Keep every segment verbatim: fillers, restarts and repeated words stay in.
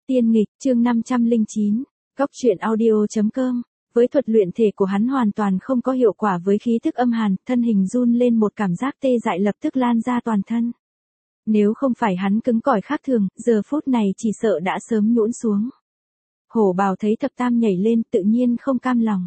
Tiên nghịch, chương năm trăm lẻ chín, Góc truyện audio chấm com. Với thuật luyện thể của hắn hoàn toàn không có hiệu quả với khí thức âm hàn, thân hình run lên một cảm giác tê dại lập tức lan ra toàn thân. Nếu không phải hắn cứng cỏi khác thường, giờ phút này chỉ sợ đã sớm nhũn xuống. Hổ Bào thấy Thập Tam nhảy lên, tự nhiên không cam lòng.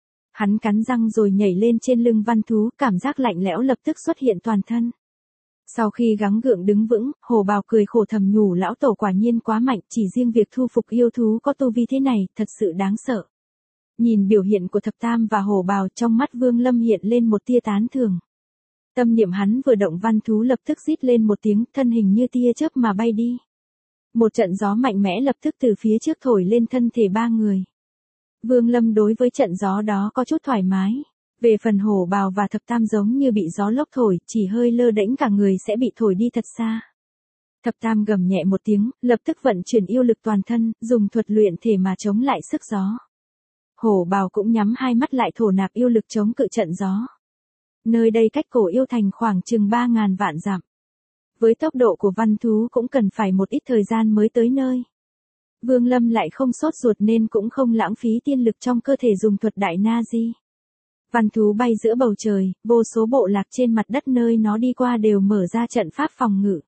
Hắn cắn răng rồi nhảy lên trên lưng Văn Thú, cảm giác lạnh lẽo lập tức xuất hiện toàn thân. Sau khi gắng gượng đứng vững, Hổ Bào cười khổ thầm nhủ lão tổ quả nhiên quá mạnh, chỉ riêng việc thu phục yêu thú có tu vi thế này, thật sự đáng sợ. Nhìn biểu hiện của Thập Tam và Hổ Bào, trong mắt Vương Lâm hiện lên một tia tán thưởng. Tâm niệm hắn vừa động, Văn Thú lập tức rít lên một tiếng, thân hình như tia chớp mà bay đi. Một trận gió mạnh mẽ lập tức từ phía trước thổi lên thân thể ba người. Vương Lâm đối với trận gió đó có chút thoải mái. Về phần Hổ Bào và Thập Tam giống như bị gió lốc thổi, chỉ hơi lơ đễnh cả người sẽ bị thổi đi thật xa. Thập Tam gầm nhẹ một tiếng, lập tức vận chuyển yêu lực toàn thân, dùng thuật luyện thể mà chống lại sức gió. Hổ Bào cũng nhắm hai mắt lại thổ nạp yêu lực chống cự trận gió. Nơi đây cách Cổ Yêu Thành khoảng chừng ba ngàn vạn dặm. Với tốc độ của Văn Thú cũng cần phải một ít thời gian mới tới nơi. Vương Lâm lại không sốt ruột nên cũng không lãng phí tiên lực trong cơ thể dùng thuật đại na di. Văn Thú bay giữa bầu trời, vô số bộ lạc trên mặt đất nơi nó đi qua đều mở ra trận pháp phòng ngự.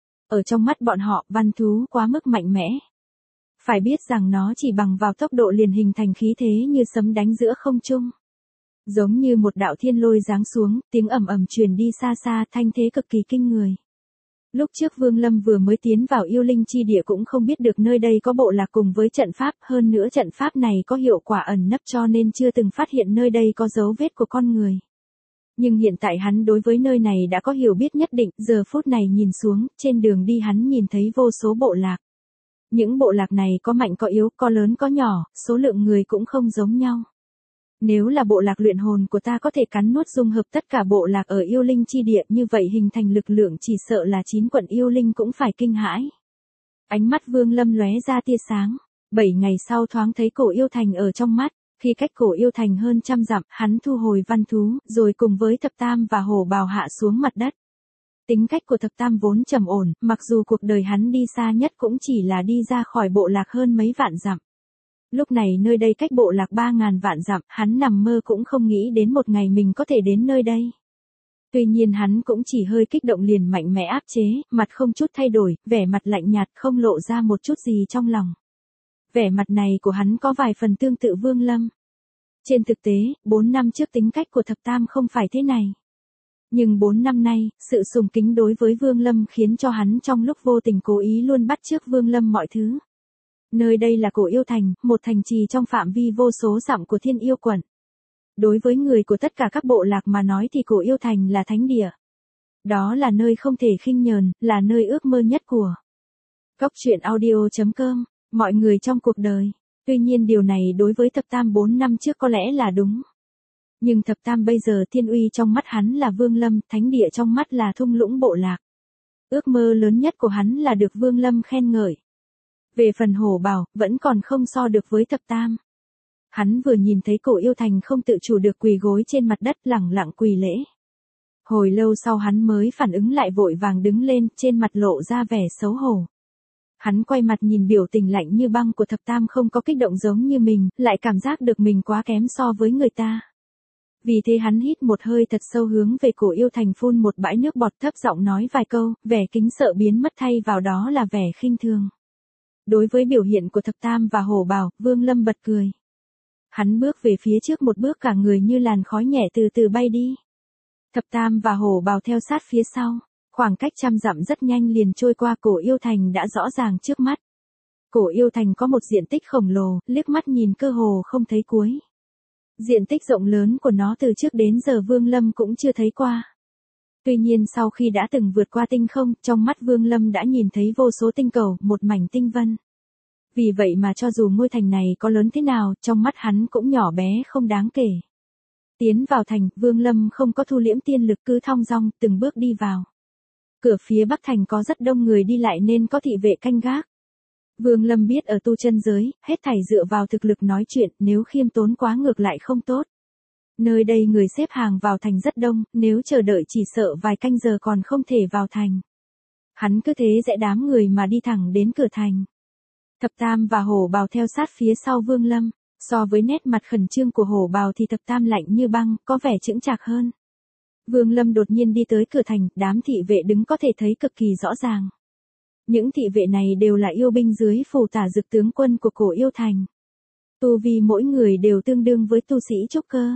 Ở trong mắt bọn họ, Văn Thú quá mức mạnh mẽ. Phải biết rằng nó chỉ bằng vào tốc độ liền hình thành khí thế như sấm đánh giữa không trung. Giống như một đạo thiên lôi giáng xuống, tiếng ầm ầm truyền đi xa xa, thanh thế cực kỳ kinh người. Lúc trước Vương Lâm vừa mới tiến vào yêu linh chi địa cũng không biết được nơi đây có bộ lạc cùng với trận pháp, hơn nữa trận pháp này có hiệu quả ẩn nấp cho nên chưa từng phát hiện nơi đây có dấu vết của con người. Nhưng hiện tại hắn đối với nơi này đã có hiểu biết nhất định, giờ phút này nhìn xuống, trên đường đi hắn nhìn thấy vô số bộ lạc. Những bộ lạc này có mạnh có yếu, có lớn có nhỏ, số lượng người cũng không giống nhau. Nếu là bộ lạc luyện hồn của ta có thể cắn nuốt dung hợp tất cả bộ lạc ở yêu linh chi địa, như vậy hình thành lực lượng chỉ sợ là chín quận yêu linh cũng phải kinh hãi. Ánh mắt Vương Lâm lóe ra tia sáng. Bảy ngày sau thoáng thấy Cổ Yêu Thành ở trong mắt. Khi cách Cổ Yêu Thành hơn trăm dặm, hắn thu hồi Văn Thú, rồi cùng với Thập Tam và Hổ Bào hạ xuống mặt đất. Tính cách của Thập Tam vốn trầm ổn, mặc dù cuộc đời hắn đi xa nhất cũng chỉ là đi ra khỏi bộ lạc hơn mấy vạn dặm. Lúc này nơi đây cách bộ lạc ba ngàn vạn dặm, hắn nằm mơ cũng không nghĩ đến một ngày mình có thể đến nơi đây. Tuy nhiên hắn cũng chỉ hơi kích động liền mạnh mẽ áp chế, mặt không chút thay đổi, vẻ mặt lạnh nhạt không lộ ra một chút gì trong lòng. Vẻ mặt này của hắn có vài phần tương tự Vương Lâm. Trên thực tế, bốn năm trước tính cách của Thập Tam không phải thế này. Nhưng bốn năm nay, sự sùng kính đối với Vương Lâm khiến cho hắn trong lúc vô tình cố ý luôn bắt chước Vương Lâm mọi thứ. Nơi đây là Cổ Yêu Thành, một thành trì trong phạm vi vô số dặm của Thiên Yêu quận. Đối với người của tất cả các bộ lạc mà nói thì Cổ Yêu Thành là thánh địa. Đó là nơi không thể khinh nhờn, là nơi ước mơ nhất của Góc truyện audio chấm com, mọi người trong cuộc đời. Tuy nhiên điều này đối với Thập Tam bốn năm trước có lẽ là đúng. Nhưng Thập Tam bây giờ thiên uy trong mắt hắn là Vương Lâm, thánh địa trong mắt là thung lũng bộ lạc. Ước mơ lớn nhất của hắn là được Vương Lâm khen ngợi. Về phần Hổ Bào, vẫn còn không so được với Thập Tam. Hắn vừa nhìn thấy Cổ Yêu Thành không tự chủ được quỳ gối trên mặt đất lẳng lặng quỳ lễ. Hồi lâu sau hắn mới phản ứng lại vội vàng đứng lên, trên mặt lộ ra vẻ xấu hổ. Hắn quay mặt nhìn biểu tình lạnh như băng của Thập Tam không có kích động giống như mình, lại cảm giác được mình quá kém so với người ta. Vì thế hắn hít một hơi thật sâu hướng về Cổ Yêu Thành phun một bãi nước bọt, thấp giọng nói vài câu, vẻ kính sợ biến mất thay vào đó là vẻ khinh thường. Đối với biểu hiện của Thập Tam và Hổ Bào, Vương Lâm bật cười. Hắn bước về phía trước một bước, cả người như làn khói nhẹ từ từ bay đi. Thập Tam và Hổ Bào theo sát phía sau, khoảng cách trăm dặm rất nhanh liền trôi qua. Cổ Yêu Thành đã rõ ràng trước mắt. Cổ Yêu Thành có một diện tích khổng lồ, liếc mắt nhìn cơ hồ không thấy cuối. Diện tích rộng lớn của nó từ trước đến giờ Vương Lâm cũng chưa thấy qua. Tuy nhiên sau khi đã từng vượt qua tinh không, trong mắt Vương Lâm đã nhìn thấy vô số tinh cầu, một mảnh tinh vân. Vì vậy mà cho dù ngôi thành này có lớn thế nào, trong mắt hắn cũng nhỏ bé không đáng kể. Tiến vào thành, Vương Lâm không có thu liễm tiên lực, cứ thong dong từng bước đi vào. Cửa phía bắc thành có rất đông người đi lại nên có thị vệ canh gác. Vương Lâm biết ở tu chân giới, hết thảy dựa vào thực lực nói chuyện, nếu khiêm tốn quá ngược lại không tốt. Nơi đây người xếp hàng vào thành rất đông, nếu chờ đợi chỉ sợ vài canh giờ còn không thể vào thành. Hắn cứ thế dẽ đám người mà đi thẳng đến cửa thành. Thập Tam và Hổ Bào theo sát phía sau Vương Lâm, so với nét mặt khẩn trương của Hổ Bào thì Thập Tam lạnh như băng, có vẻ chững chạc hơn. Vương Lâm đột nhiên đi tới cửa thành, đám thị vệ đứng có thể thấy cực kỳ rõ ràng. Những thị vệ này đều là yêu binh dưới phủ tả dực tướng quân của cổ yêu thành. Tu vi mỗi người đều tương đương với tu sĩ trúc cơ.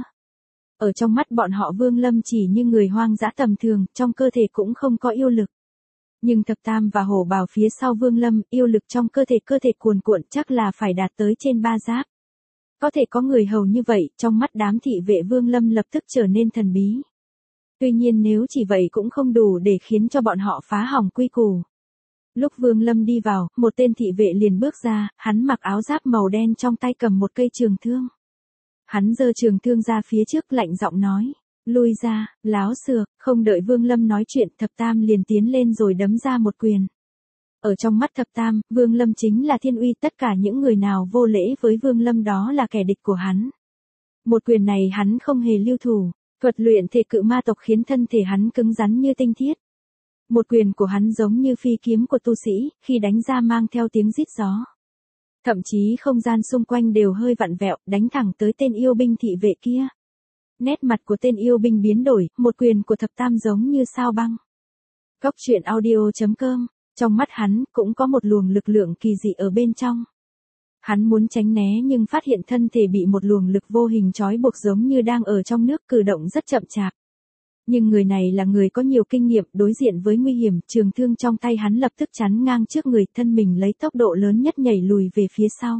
Ở trong mắt bọn họ Vương Lâm chỉ như người hoang dã tầm thường, trong cơ thể cũng không có yêu lực. Nhưng Thập Tam và Hổ Bào phía sau Vương Lâm, yêu lực trong cơ thể cơ thể cuồn cuộn chắc là phải đạt tới trên ba giáp. Có thể có người hầu như vậy, trong mắt đám thị vệ Vương Lâm lập tức trở nên thần bí. Tuy nhiên nếu chỉ vậy cũng không đủ để khiến cho bọn họ phá hỏng quy củ. Lúc Vương Lâm đi vào, một tên thị vệ liền bước ra, hắn mặc áo giáp màu đen trong tay cầm một cây trường thương. Hắn giơ trường thương ra phía trước lạnh giọng nói, lui ra, láo xược, không đợi Vương Lâm nói chuyện Thập Tam liền tiến lên rồi đấm ra một quyền. Ở trong mắt Thập Tam, Vương Lâm chính là thiên uy, tất cả những người nào vô lễ với Vương Lâm đó là kẻ địch của hắn. Một quyền này hắn không hề lưu thủ, thuật luyện thể cự ma tộc khiến thân thể hắn cứng rắn như tinh thiết. Một quyền của hắn giống như phi kiếm của tu sĩ, khi đánh ra mang theo tiếng rít gió. Thậm chí không gian xung quanh đều hơi vặn vẹo, đánh thẳng tới tên yêu binh thị vệ kia. Nét mặt của tên yêu binh biến đổi, một quyền của Thập Tam giống như sao băng. Cốc truyện audio chấm com, trong mắt hắn cũng có một luồng lực lượng kỳ dị ở bên trong. Hắn muốn tránh né nhưng phát hiện thân thể bị một luồng lực vô hình trói buộc giống như đang ở trong nước, cử động rất chậm chạp. Nhưng người này là người có nhiều kinh nghiệm, đối diện với nguy hiểm, trường thương trong tay hắn lập tức chắn ngang trước người, thân mình lấy tốc độ lớn nhất nhảy lùi về phía sau.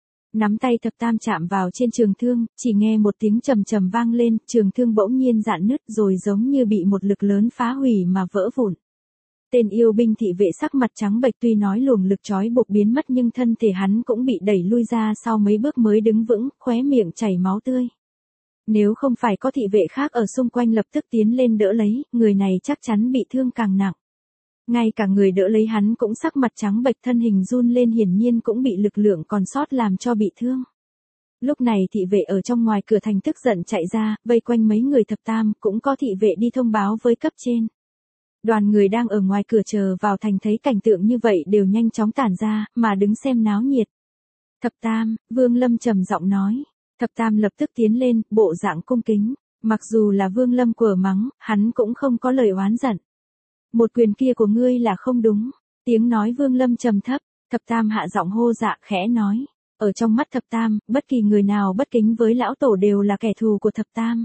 Nắm tay Thập Tam chạm vào trên trường thương, chỉ nghe một tiếng trầm trầm vang lên, trường thương bỗng nhiên rạn nứt rồi giống như bị một lực lớn phá hủy mà vỡ vụn. Tên yêu binh thị vệ sắc mặt trắng bệch, tuy nói luồng lực trói buộc biến mất nhưng thân thể hắn cũng bị đẩy lui ra sau mấy bước mới đứng vững, khóe miệng chảy máu tươi. Nếu không phải có thị vệ khác ở xung quanh lập tức tiến lên đỡ lấy, người này chắc chắn bị thương càng nặng. Ngay cả người đỡ lấy hắn cũng sắc mặt trắng bệch, thân hình run lên, hiển nhiên cũng bị lực lượng còn sót làm cho bị thương. Lúc này thị vệ ở trong ngoài cửa thành tức giận chạy ra, vây quanh mấy người Thập Tam, cũng có thị vệ đi thông báo với cấp trên. Đoàn người đang ở ngoài cửa chờ vào thành thấy cảnh tượng như vậy đều nhanh chóng tản ra, mà đứng xem náo nhiệt. Thập Tam, Vương Lâm trầm giọng nói. Thập Tam lập tức tiến lên, bộ dạng cung kính. Mặc dù là Vương Lâm quở mắng, hắn cũng không có lời oán giận. Một quyền kia của ngươi là không đúng. Tiếng nói Vương Lâm trầm thấp, Thập Tam hạ giọng hô dạ khẽ nói. Ở trong mắt Thập Tam, bất kỳ người nào bất kính với lão tổ đều là kẻ thù của Thập Tam.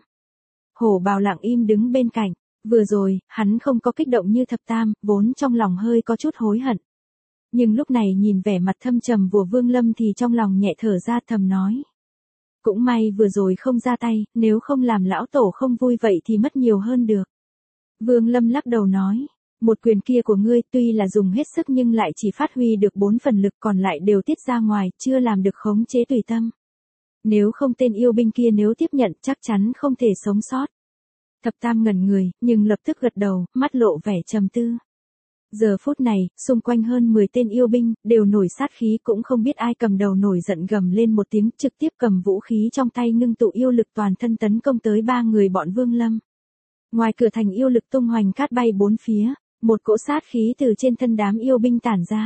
Hổ Bào lặng im đứng bên cạnh. Vừa rồi, hắn không có kích động như Thập Tam, vốn trong lòng hơi có chút hối hận. Nhưng lúc này nhìn vẻ mặt thâm trầm của Vương Lâm thì trong lòng nhẹ thở ra, thầm nói. Cũng may vừa rồi không ra tay, nếu không làm lão tổ không vui vậy thì mất nhiều hơn được. Vương Lâm lắc đầu nói, một quyền kia của ngươi tuy là dùng hết sức nhưng lại chỉ phát huy được bốn phần lực, còn lại đều tiết ra ngoài, chưa làm được khống chế tùy tâm. Nếu không tên yêu binh kia nếu tiếp nhận chắc chắn không thể sống sót. Thập Tam ngẩn người, nhưng lập tức gật đầu, mắt lộ vẻ trầm tư. Giờ phút này, xung quanh hơn mười tên yêu binh, đều nổi sát khí, cũng không biết ai cầm đầu nổi giận gầm lên một tiếng, trực tiếp cầm vũ khí trong tay ngưng tụ yêu lực toàn thân tấn công tới ba người bọn Vương Lâm. Ngoài cửa thành yêu lực tung hoành cát bay bốn phía, một cỗ sát khí từ trên thân đám yêu binh tản ra.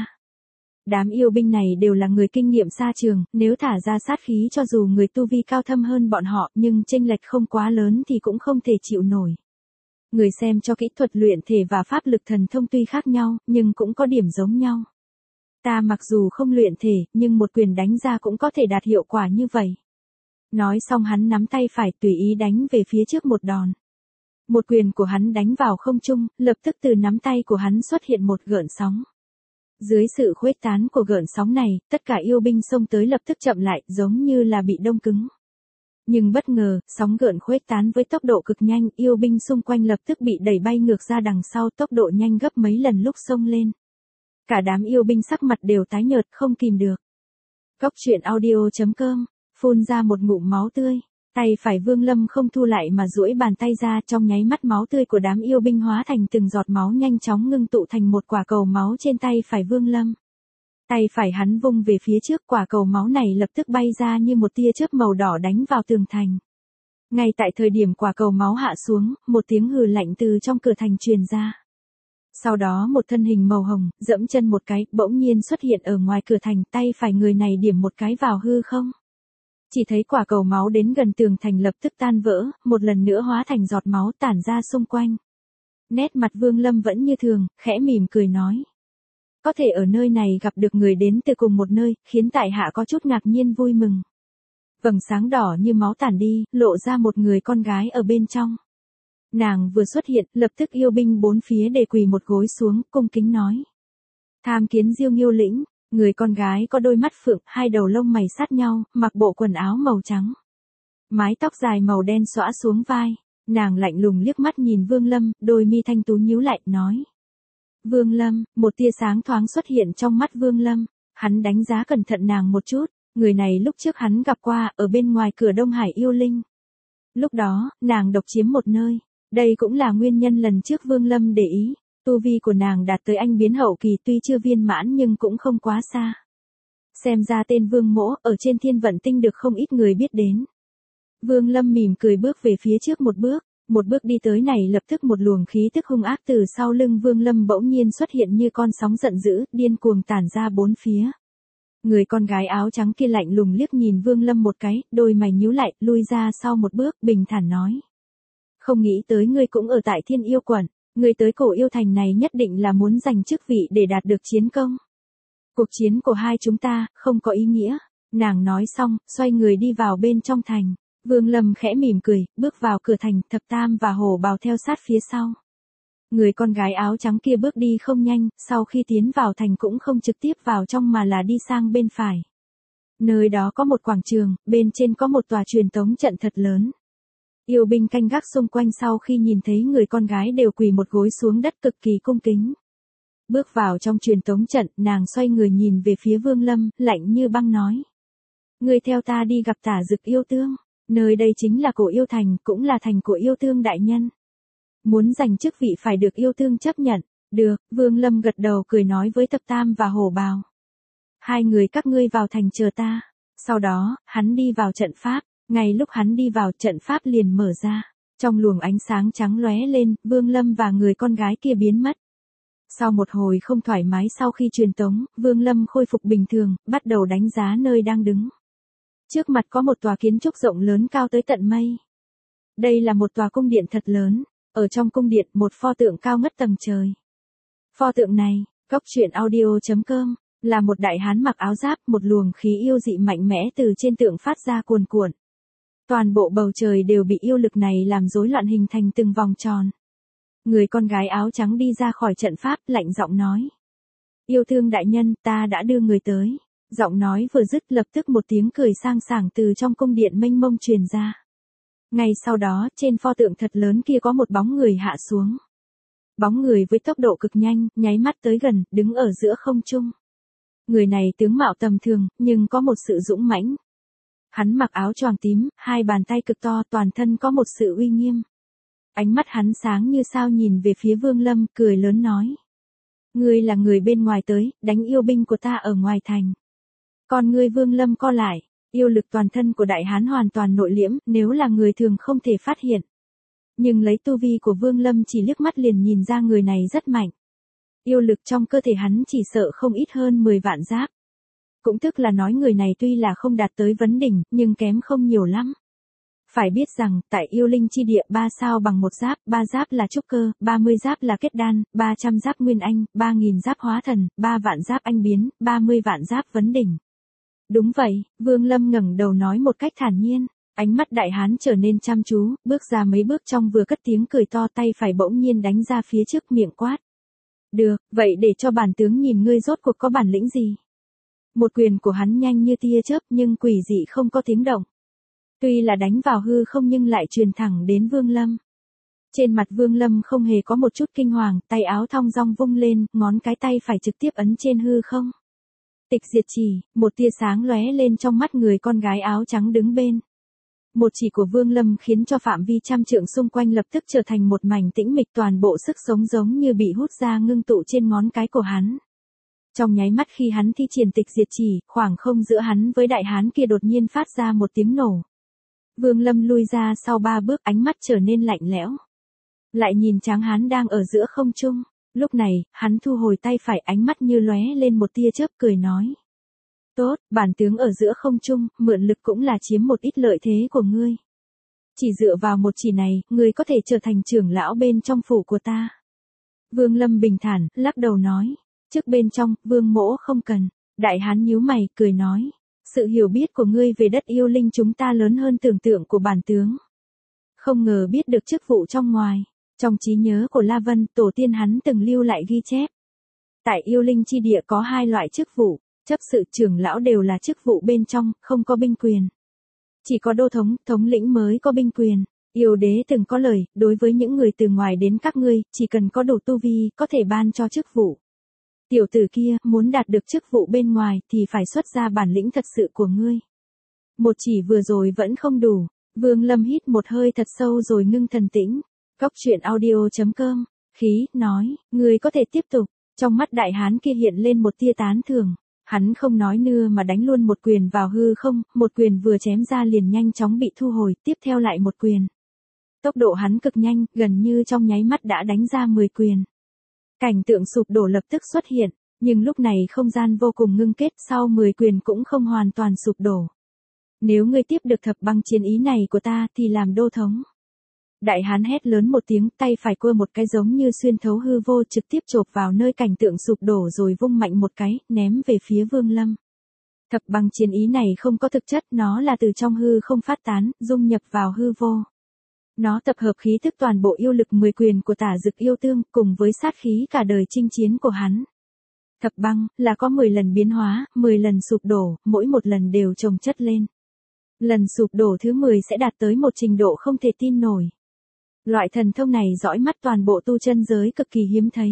Đám yêu binh này đều là người kinh nghiệm xa trường, nếu thả ra sát khí cho dù người tu vi cao thâm hơn bọn họ nhưng chênh lệch không quá lớn thì cũng không thể chịu nổi. Người xem cho kỹ thuật luyện thể và pháp lực thần thông tuy khác nhau, nhưng cũng có điểm giống nhau. Ta mặc dù không luyện thể, nhưng một quyền đánh ra cũng có thể đạt hiệu quả như vậy. Nói xong hắn nắm tay phải tùy ý đánh về phía trước một đòn. Một quyền của hắn đánh vào không trung, lập tức từ nắm tay của hắn xuất hiện một gợn sóng. Dưới sự khuếch tán của gợn sóng này, tất cả yêu binh xông tới lập tức chậm lại, giống như là bị đông cứng. Nhưng bất ngờ, sóng gợn khuếch tán với tốc độ cực nhanh, yêu binh xung quanh lập tức bị đẩy bay ngược ra đằng sau, tốc độ nhanh gấp mấy lần lúc xông lên. Cả đám yêu binh sắc mặt đều tái nhợt, không kìm được. Cốc truyện audio chấm com, phun ra một ngụm máu tươi. Tay phải Vương Lâm không thu lại mà duỗi bàn tay ra, trong nháy mắt máu tươi của đám yêu binh hóa thành từng giọt máu nhanh chóng ngưng tụ thành một quả cầu máu trên tay phải Vương Lâm. Tay phải hắn vung về phía trước, quả cầu máu này lập tức bay ra như một tia chớp màu đỏ đánh vào tường thành. Ngay tại thời điểm quả cầu máu hạ xuống, một tiếng hừ lạnh từ trong cửa thành truyền ra. Sau đó một thân hình màu hồng, dẫm chân một cái, bỗng nhiên xuất hiện ở ngoài cửa thành, tay phải người này điểm một cái vào hư không. Chỉ thấy quả cầu máu đến gần tường thành lập tức tan vỡ, một lần nữa hóa thành giọt máu tản ra xung quanh. Nét mặt Vương Lâm vẫn như thường, khẽ mỉm cười nói. Có thể ở nơi này gặp được người đến từ cùng một nơi, khiến tại hạ có chút ngạc nhiên vui mừng. Vầng sáng đỏ như máu tản đi, lộ ra một người con gái ở bên trong. Nàng vừa xuất hiện, lập tức yêu binh bốn phía để quỳ một gối xuống, cung kính nói. Tham kiến Diêu Nghiêu lĩnh, người con gái có đôi mắt phượng, hai đầu lông mày sát nhau, mặc bộ quần áo màu trắng. Mái tóc dài màu đen xõa xuống vai, nàng lạnh lùng liếc mắt nhìn Vương Lâm, đôi mi thanh tú nhíu lại, nói. Vương Lâm, một tia sáng thoáng xuất hiện trong mắt Vương Lâm, hắn đánh giá cẩn thận nàng một chút, người này lúc trước hắn gặp qua, ở bên ngoài cửa Đông Hải yêu linh. Lúc đó, nàng độc chiếm một nơi, đây cũng là nguyên nhân lần trước Vương Lâm để ý, tu vi của nàng đạt tới anh biến hậu kỳ tuy chưa viên mãn nhưng cũng không quá xa. Xem ra tên Vương Mỗ ở trên Thiên Vận Tinh được không ít người biết đến. Vương Lâm mỉm cười bước về phía trước một bước, một bước đi tới này lập tức một luồng khí tức hung ác từ sau lưng Vương Lâm bỗng nhiên xuất hiện như con sóng giận dữ, điên cuồng tản ra bốn phía. Người con gái áo trắng kia lạnh lùng liếc nhìn Vương Lâm một cái, đôi mày nhíu lại, lui ra sau một bước, bình thản nói. Không nghĩ tới ngươi cũng ở tại Thiên Yêu Quận, ngươi tới Cổ Yêu Thành này nhất định là muốn giành chức vị để đạt được chiến công. Cuộc chiến của hai chúng ta, không có ý nghĩa. Nàng nói xong, xoay người đi vào bên trong thành. Vương Lâm khẽ mỉm cười, bước vào cửa thành, Thập Tam và Hổ Bào theo sát phía sau. Người con gái áo trắng kia bước đi không nhanh, sau khi tiến vào thành cũng không trực tiếp vào trong mà là đi sang bên phải. Nơi đó có một quảng trường, bên trên có một tòa truyền tống trận thật lớn. Yêu binh canh gác xung quanh sau khi nhìn thấy người con gái đều quỳ một gối xuống đất cực kỳ cung kính. Bước vào trong truyền tống trận, nàng xoay người nhìn về phía Vương Lâm, lạnh như băng nói. Ngươi theo ta đi gặp Tả Dực yêu tương, nơi đây chính là Cổ Yêu Thành, cũng là thành của yêu tương đại nhân. Muốn giành chức vị phải được yêu tương chấp nhận. Được, Vương Lâm gật đầu cười nói với Thập Tam và Hổ Bào. Hai người các ngươi vào thành chờ ta. Sau đó, hắn đi vào trận pháp, ngay lúc hắn đi vào trận pháp liền mở ra. Trong luồng ánh sáng trắng lóe lên, Vương Lâm và người con gái kia biến mất. Sau một hồi không thoải mái sau khi truyền tống, Vương Lâm khôi phục bình thường, bắt đầu đánh giá nơi đang đứng. Trước mặt có một tòa kiến trúc rộng lớn cao tới tận mây. Đây là một tòa cung điện thật lớn, ở trong cung điện một pho tượng cao ngất tầng trời. Pho tượng này, Cốc Truyện Audio chấm com, là một đại hán mặc áo giáp, một luồng khí yêu dị mạnh mẽ từ trên tượng phát ra cuồn cuộn. Toàn bộ bầu trời đều bị yêu lực này làm rối loạn hình thành từng vòng tròn. Người con gái áo trắng đi ra khỏi trận pháp, lạnh giọng nói. Yêu thương đại nhân, ta đã đưa người tới. Giọng nói vừa dứt lập tức một tiếng cười sang sảng từ trong cung điện mênh mông truyền ra. Ngay sau đó, trên pho tượng thật lớn kia có một bóng người hạ xuống. Bóng người với tốc độ cực nhanh, nháy mắt tới gần, đứng ở giữa không trung. Người này tướng mạo tầm thường, nhưng có một sự dũng mãnh. Hắn mặc áo choàng tím, hai bàn tay cực to, toàn thân có một sự uy nghiêm. Ánh mắt hắn sáng như sao nhìn về phía Vương Lâm, cười lớn nói. Ngươi là người bên ngoài tới, đánh yêu binh của ta ở ngoài thành. Còn ngươi Vương Lâm co lại, yêu lực toàn thân của đại hán hoàn toàn nội liễm, nếu là người thường không thể phát hiện. Nhưng lấy tu vi của Vương Lâm chỉ liếc mắt liền nhìn ra người này rất mạnh. Yêu lực trong cơ thể hắn chỉ sợ không ít hơn mười vạn giáp. Cũng tức là nói người này tuy là không đạt tới vấn đỉnh, nhưng kém không nhiều lắm. Phải biết rằng, tại yêu linh chi địa ba sao bằng một giáp, ba giáp là trúc cơ, ba mươi giáp là kết đan, ba trăm giáp nguyên anh, ba nghìn giáp hóa thần, ba vạn giáp anh biến, ba mươi vạn giáp vấn đỉnh. Đúng vậy, Vương Lâm ngẩng đầu nói một cách thản nhiên, ánh mắt đại hán trở nên chăm chú, bước ra mấy bước trong vừa cất tiếng cười to, tay phải bỗng nhiên đánh ra phía trước miệng quát. Được, vậy để cho bản tướng nhìn ngươi rốt cuộc có bản lĩnh gì. Một quyền của hắn nhanh như tia chớp nhưng quỷ dị không có tiếng động. Tuy là đánh vào hư không nhưng lại truyền thẳng đến Vương Lâm. Trên mặt Vương Lâm không hề có một chút kinh hoàng, tay áo thong dong vung lên, ngón cái tay phải trực tiếp ấn trên hư không. Tịch diệt chỉ, một tia sáng lóe lên trong mắt người con gái áo trắng đứng bên. Một chỉ của Vương Lâm khiến cho phạm vi trăm trượng xung quanh lập tức trở thành một mảnh tĩnh mịch, toàn bộ sức sống giống như bị hút ra ngưng tụ trên ngón cái của hắn. Trong nháy mắt khi hắn thi triển tịch diệt chỉ, khoảng không giữa hắn với đại hán kia đột nhiên phát ra một tiếng nổ. Vương Lâm lui ra sau ba bước, ánh mắt trở nên lạnh lẽo. Lại nhìn tráng hán đang ở giữa không trung, Lúc này, hắn thu hồi tay phải, ánh mắt như lóe lên một tia chớp, cười nói. Tốt, bản tướng ở giữa không trung, mượn lực cũng là chiếm một ít lợi thế của ngươi. Chỉ dựa vào một chỉ này, ngươi có thể trở thành trưởng lão bên trong phủ của ta. Vương Lâm bình thản, lắc đầu nói. Trước bên trong, Vương Mỗ không cần. Đại hán nhíu mày, cười nói. Sự hiểu biết của ngươi về đất yêu linh chúng ta lớn hơn tưởng tượng của bản tướng. Không ngờ biết được chức vụ trong ngoài. Trong trí nhớ của La Vân, tổ tiên hắn từng lưu lại ghi chép. Tại yêu linh chi địa có hai loại chức vụ, chấp sự trưởng lão đều là chức vụ bên trong, không có binh quyền. Chỉ có đô thống, thống lĩnh mới có binh quyền. Yêu đế từng có lời, đối với những người từ ngoài đến các ngươi, chỉ cần có đủ tu vi, có thể ban cho chức vụ. Tiểu tử kia, muốn đạt được chức vụ bên ngoài, thì phải xuất ra bản lĩnh thật sự của ngươi. Một chỉ vừa rồi vẫn không đủ. Vương Lâm hít một hơi thật sâu rồi ngưng thần tĩnh. Cóc truyện audio chấm com, khí, nói, ngươi có thể tiếp tục. Trong mắt đại hán kia hiện lên một tia tán thưởng. Hắn không nói nữa mà đánh luôn một quyền vào hư không, một quyền vừa chém ra liền nhanh chóng bị thu hồi, tiếp theo lại một quyền. Tốc độ hắn cực nhanh, gần như trong nháy mắt đã đánh ra mười quyền. Cảnh tượng sụp đổ lập tức xuất hiện, nhưng lúc này không gian vô cùng ngưng kết, sau mười quyền cũng không hoàn toàn sụp đổ. Nếu ngươi tiếp được thập băng chiến ý này của ta thì làm đô thống. Đại hán hét lớn một tiếng, tay phải cua một cái giống như xuyên thấu hư vô, trực tiếp chộp vào nơi cảnh tượng sụp đổ rồi vung mạnh một cái, ném về phía Vương Lâm. Thập băng chiến ý này không có thực chất, nó là từ trong hư không phát tán, dung nhập vào hư vô. Nó tập hợp khí thức toàn bộ yêu lực mười quyền của Tả Dực yêu tương, cùng với sát khí cả đời chinh chiến của hắn. Thập băng, là có mười lần biến hóa, mười lần sụp đổ, mỗi một lần đều chồng chất lên. Lần sụp đổ thứ mười sẽ đạt tới một trình độ không thể tin nổi. Loại thần thông này dõi mắt toàn bộ tu chân giới cực kỳ hiếm thấy.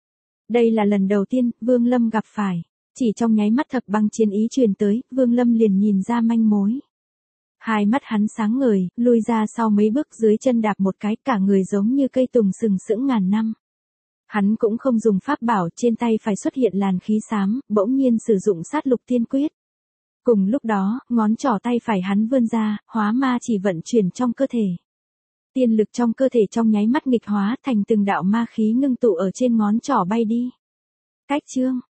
Đây là lần đầu tiên, Vương Lâm gặp phải. Chỉ trong nháy mắt thập băng chiến ý truyền tới, Vương Lâm liền nhìn ra manh mối. Hai mắt hắn sáng ngời, lui ra sau mấy bước dưới chân đạp một cái, cả người giống như cây tùng sừng sững ngàn năm. Hắn cũng không dùng pháp bảo, trên tay phải xuất hiện làn khí xám, bỗng nhiên sử dụng sát lục tiên quyết. Cùng lúc đó, ngón trỏ tay phải hắn vươn ra, hóa ma chỉ vận chuyển trong cơ thể. Tiên lực trong cơ thể trong nháy mắt nghịch hóa thành từng đạo ma khí ngưng tụ ở trên ngón trỏ bay đi. Cách chương